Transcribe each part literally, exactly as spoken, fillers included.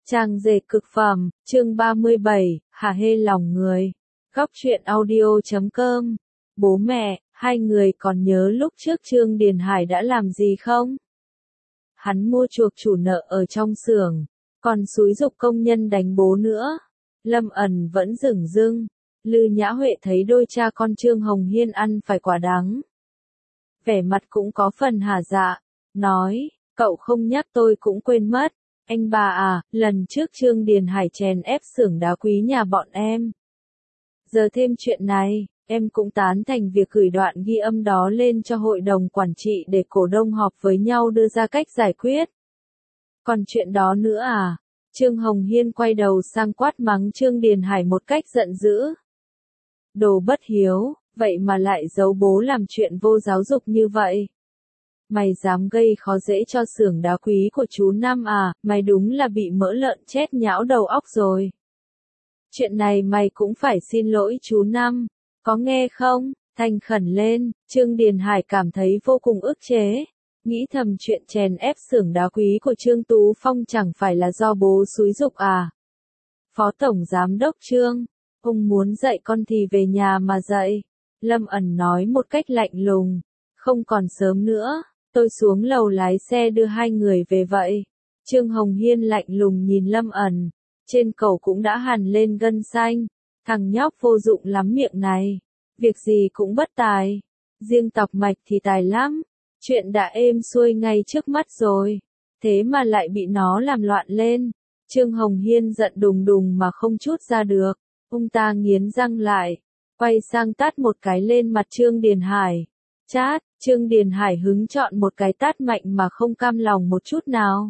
Trang dệt cực phẩm, chương ba mươi bảy, hả hê lòng người. Góc truyện audio chấm com. Bố mẹ, hai người còn nhớ lúc trước Trương Điền Hải đã làm gì không? Hắn mua chuộc chủ nợ ở trong xưởng, còn xúi giục công nhân đánh bố nữa. Lâm ẩn vẫn dửng dưng. Lư Nhã Huệ thấy đôi cha con Trương Hồng Hiên ăn phải quả đắng. Vẻ mặt cũng có phần hả dạ, nói, cậu không nhắc tôi cũng quên mất. Anh bà à, lần trước Trương Điền Hải chèn ép xưởng đá quý nhà bọn em. Giờ thêm chuyện này, em cũng tán thành việc gửi đoạn ghi âm đó lên cho hội đồng quản trị để cổ đông họp với nhau đưa ra cách giải quyết. Còn chuyện đó nữa à? Trương Hồng Hiên quay đầu sang quát mắng Trương Điền Hải một cách giận dữ. Đồ bất hiếu, vậy mà lại giấu bố làm chuyện vô giáo dục như vậy. Mày dám gây khó dễ cho xưởng đá quý của chú Năm à, mày đúng là bị mỡ lợn chết nhão đầu óc rồi. Chuyện này mày cũng phải xin lỗi chú Năm, có nghe không? Thành khẩn lên, Trương Điền Hải cảm thấy vô cùng ức chế. Nghĩ thầm chuyện chèn ép xưởng đá quý của Trương Tú Phong chẳng phải là do bố xúi giục à. Phó Tổng Giám đốc Trương, ông muốn dạy con thì về nhà mà dạy. Lâm ẩn nói một cách lạnh lùng, không còn sớm nữa. Tôi xuống lầu lái xe đưa hai người về vậy. Trương Hồng Hiên lạnh lùng nhìn Lâm ẩn. Trên cổ cũng đã hằn lên gân xanh. Thằng nhóc vô dụng lắm miệng này. Việc gì cũng bất tài. Riêng Tọc Mạch thì tài lắm. Chuyện đã êm xuôi ngay trước mắt rồi. Thế mà lại bị nó làm loạn lên. Trương Hồng Hiên giận đùng đùng mà không trút ra được. Ông ta nghiến răng lại. Quay sang tát một cái lên mặt Trương Điền Hải. Chát, Trương Điền Hải hứng chọn một cái tát mạnh mà không cam lòng một chút nào.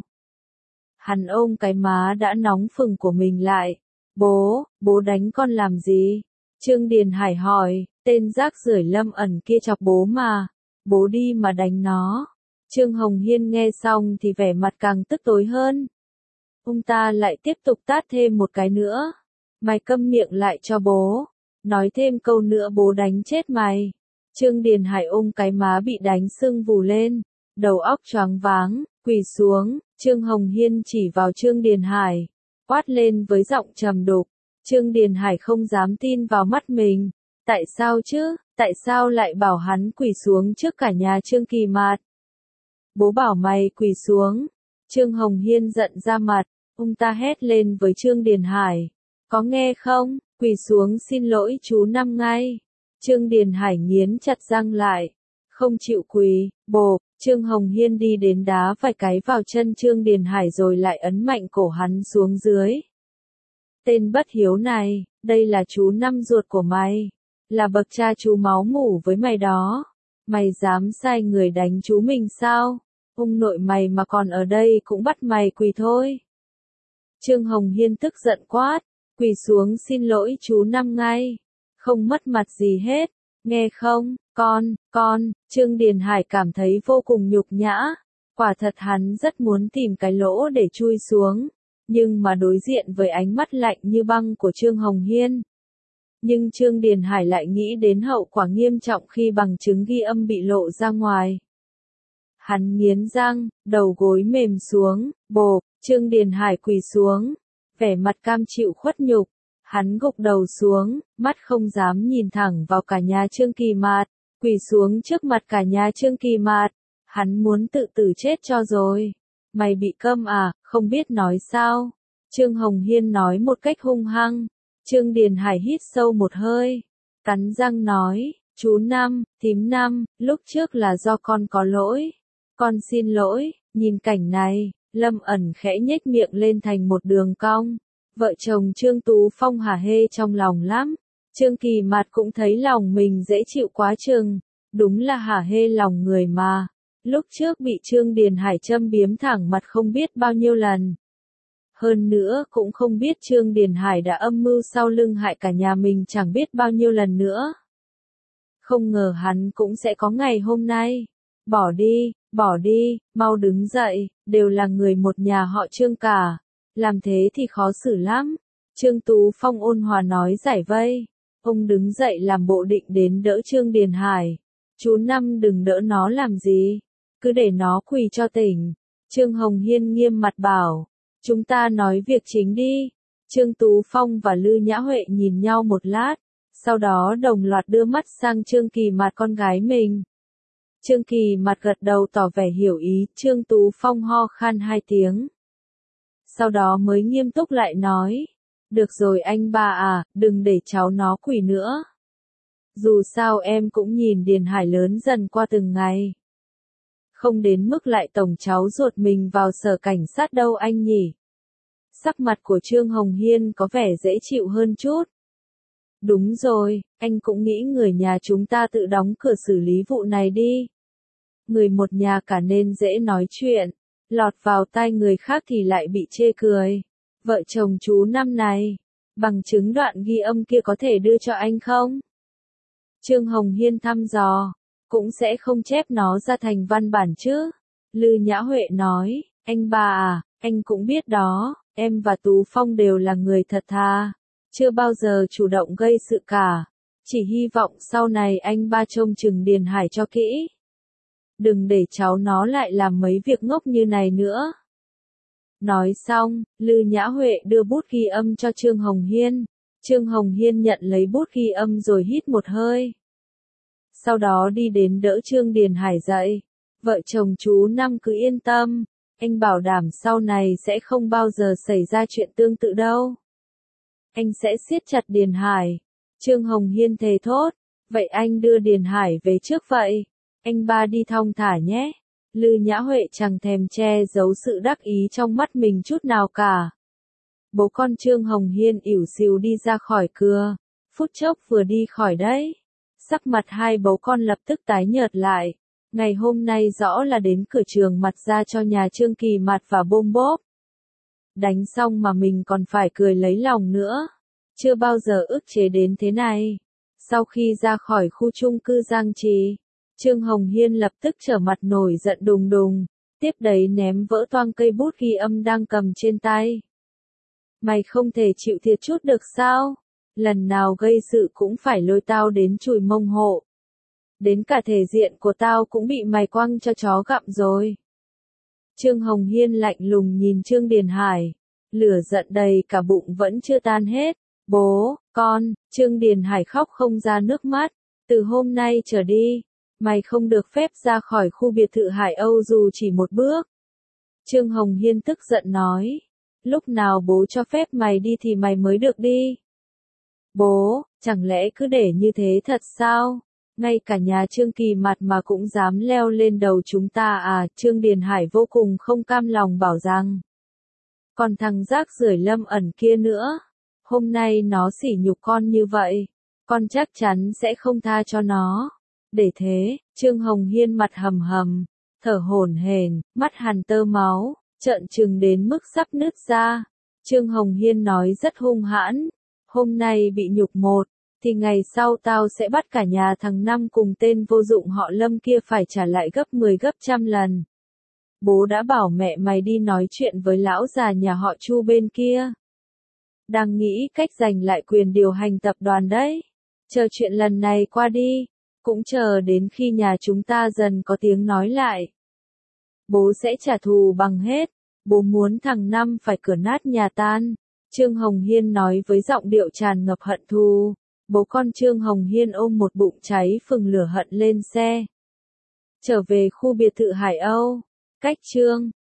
Hắn ôm cái má đã nóng phừng của mình lại. Bố, bố đánh con làm gì? Trương Điền Hải hỏi, tên rác rưởi Lâm ẩn kia chọc bố mà. Bố đi mà đánh nó. Trương Hồng Hiên nghe xong thì vẻ mặt càng tức tối hơn. Ông ta lại tiếp tục tát thêm một cái nữa. Mày câm miệng lại cho bố. Nói thêm câu nữa bố đánh chết mày. Trương Điền Hải ôm cái má bị đánh sưng vù lên, đầu óc choáng váng, quỳ xuống, Trương Hồng Hiên chỉ vào Trương Điền Hải, quát lên với giọng trầm đục. Trương Điền Hải không dám tin vào mắt mình. Tại sao chứ, tại sao lại bảo hắn quỳ xuống trước cả nhà Trương Kỳ Mạt? Bố bảo mày quỳ xuống. Trương Hồng Hiên giận ra mặt, ông ta hét lên với Trương Điền Hải. Có nghe không, quỳ xuống xin lỗi chú Năm ngay. Trương Điền Hải nghiến chặt răng lại, không chịu quỳ. Bộp, Trương Hồng Hiên đi đến đá vài cái vào chân Trương Điền Hải rồi lại ấn mạnh cổ hắn xuống dưới. Tên bất hiếu này, đây là chú Năm ruột của mày, là bậc cha chú máu mủ với mày đó. Mày dám sai người đánh chú mình sao? Ông nội mày mà còn ở đây cũng bắt mày quỳ thôi. Trương Hồng Hiên tức giận quát, quỳ xuống xin lỗi chú Năm ngay. Không mất mặt gì hết, nghe không, con, con, Trương Điền Hải cảm thấy vô cùng nhục nhã, quả thật hắn rất muốn tìm cái lỗ để chui xuống, nhưng mà đối diện với ánh mắt lạnh như băng của Trương Hồng Hiên. Nhưng Trương Điền Hải lại nghĩ đến hậu quả nghiêm trọng khi bằng chứng ghi âm bị lộ ra ngoài. Hắn nghiến răng, đầu gối mềm xuống, bộp, Trương Điền Hải quỳ xuống, vẻ mặt cam chịu khuất nhục. Hắn gục đầu xuống, mắt không dám nhìn thẳng vào cả nhà Trương Kỳ Mạt, quỳ xuống trước mặt cả nhà Trương Kỳ Mạt. Hắn muốn tự tử chết cho rồi. Mày bị câm à, không biết nói sao? Trương Hồng Hiên nói một cách hung hăng. Trương Điền Hải hít sâu một hơi, cắn răng nói, chú Năm, thím Năm, lúc trước là do con có lỗi. Con xin lỗi. Nhìn cảnh này, Lâm ẩn khẽ nhếch miệng lên thành một đường cong. Vợ chồng Trương Tú Phong hả hê trong lòng lắm. Trương Kỳ Mạt cũng thấy lòng mình dễ chịu quá chừng. Đúng là hả hê lòng người mà. Lúc trước bị Trương Điền Hải châm biếm thẳng mặt không biết bao nhiêu lần. Hơn nữa cũng không biết Trương Điền Hải đã âm mưu sau lưng hại cả nhà mình chẳng biết bao nhiêu lần nữa. Không ngờ hắn cũng sẽ có ngày hôm nay. Bỏ đi, bỏ đi, mau đứng dậy, đều là người một nhà họ Trương cả. Làm thế thì khó xử lắm. Trương Tú Phong ôn hòa nói giải vây. Ông đứng dậy làm bộ định đến đỡ Trương Điền Hải. Chú Năm đừng đỡ nó làm gì. Cứ để nó quỳ cho tỉnh. Trương Hồng Hiên nghiêm mặt bảo. Chúng ta nói việc chính đi. Trương Tú Phong và Lư Nhã Huệ nhìn nhau một lát, sau đó đồng loạt đưa mắt sang Trương Kỳ Mạt con gái mình. Trương Kỳ Mạt gật đầu tỏ vẻ hiểu ý, Trương Tú Phong ho khan hai tiếng. Sau đó mới nghiêm túc lại nói, được rồi anh ba à, đừng để cháu nó quỳ nữa. Dù sao em cũng nhìn Điền Hải lớn dần qua từng ngày. Không đến mức lại tổng cháu ruột mình vào sở cảnh sát đâu anh nhỉ. Sắc mặt của Trương Hồng Hiên có vẻ dễ chịu hơn chút. Đúng rồi, anh cũng nghĩ người nhà chúng ta tự đóng cửa xử lý vụ này đi. Người một nhà cả nên dễ nói chuyện, lọt vào tai người khác thì lại bị chê cười. Vợ chồng chú năm này, bằng chứng đoạn ghi âm kia có thể đưa cho anh không? Trương Hồng Hiên thăm dò, cũng sẽ không chép nó ra thành văn bản chứ. Lư Nhã Huệ nói, anh ba à, anh cũng biết đó, em và Tú Phong đều là người thật thà, chưa bao giờ chủ động gây sự cả. Chỉ hy vọng sau này anh ba trông chừng Điền Hải cho kỹ. Đừng để cháu nó lại làm mấy việc ngốc như này nữa. Nói xong, Lư Nhã Huệ đưa bút ghi âm cho Trương Hồng Hiên. Trương Hồng Hiên nhận lấy bút ghi âm rồi hít một hơi. Sau đó đi đến đỡ Trương Điền Hải dậy. Vợ chồng chú năm cứ yên tâm, anh bảo đảm sau này sẽ không bao giờ xảy ra chuyện tương tự đâu. Anh sẽ siết chặt Điền Hải. Trương Hồng Hiên thề thốt, vậy anh đưa Điền Hải về trước vậy. Anh ba đi thong thả nhé. Lư Nhã Huệ chẳng thèm che giấu sự đắc ý trong mắt mình chút nào cả. Bố con Trương Hồng Hiên ỉu xìu đi ra khỏi cửa. Phút chốc vừa đi khỏi đấy. Sắc mặt hai bố con lập tức tái nhợt lại. Ngày hôm nay rõ là đến cửa trường mặt ra cho nhà Trương Kỳ Mạt và bôm bốp. Đánh xong mà mình còn phải cười lấy lòng nữa. Chưa bao giờ ức chế đến thế này. Sau khi ra khỏi khu chung cư Giang Trì, Trương Hồng Hiên lập tức trở mặt nổi giận đùng đùng, tiếp đấy ném vỡ toang cây bút ghi âm đang cầm trên tay. Mày không thể chịu thiệt chút được sao? Lần nào gây sự cũng phải lôi tao đến chùi mông hộ. Đến cả thể diện của tao cũng bị mày quăng cho chó gặm rồi. Trương Hồng Hiên lạnh lùng nhìn Trương Điền Hải, lửa giận đầy cả bụng vẫn chưa tan hết. Bố, con, Trương Điền Hải khóc không ra nước mắt, từ hôm nay trở đi, mày không được phép ra khỏi khu biệt thự Hải Âu dù chỉ một bước. Trương Hồng Hiên tức giận nói, lúc nào bố cho phép mày đi thì mày mới được đi. Bố, chẳng lẽ cứ để như thế thật sao? Ngay cả nhà Trương Kỳ Mạt mà cũng dám leo lên đầu chúng ta à? Trương Điền Hải vô cùng không cam lòng bảo rằng, còn thằng rác rưởi Lâm Ẩn kia nữa, hôm nay nó sỉ nhục con như vậy, con chắc chắn sẽ không tha cho nó. Để thế, Trương Hồng Hiên mặt hầm hầm, thở hổn hển, mắt hằn tơ máu, trợn trừng đến mức sắp nứt ra. Trương Hồng Hiên nói rất hung hãn, hôm nay bị nhục một, thì ngày sau tao sẽ bắt cả nhà thằng Năm cùng tên vô dụng họ Lâm kia phải trả lại gấp mười gấp trăm lần. Bố đã bảo mẹ mày đi nói chuyện với lão già nhà họ Chu bên kia. Đang nghĩ cách giành lại quyền điều hành tập đoàn đấy. Chờ chuyện lần này qua đi, cũng chờ đến khi nhà chúng ta dần có tiếng nói lại. Bố sẽ trả thù bằng hết, bố muốn thằng Năm phải cửa nát nhà tan. Trương Hồng Hiên nói với giọng điệu tràn ngập hận thù. Bố con Trương Hồng Hiên ôm một bụng cháy phừng lửa hận lên xe. Trở về khu biệt thự Hải Âu, cách Trương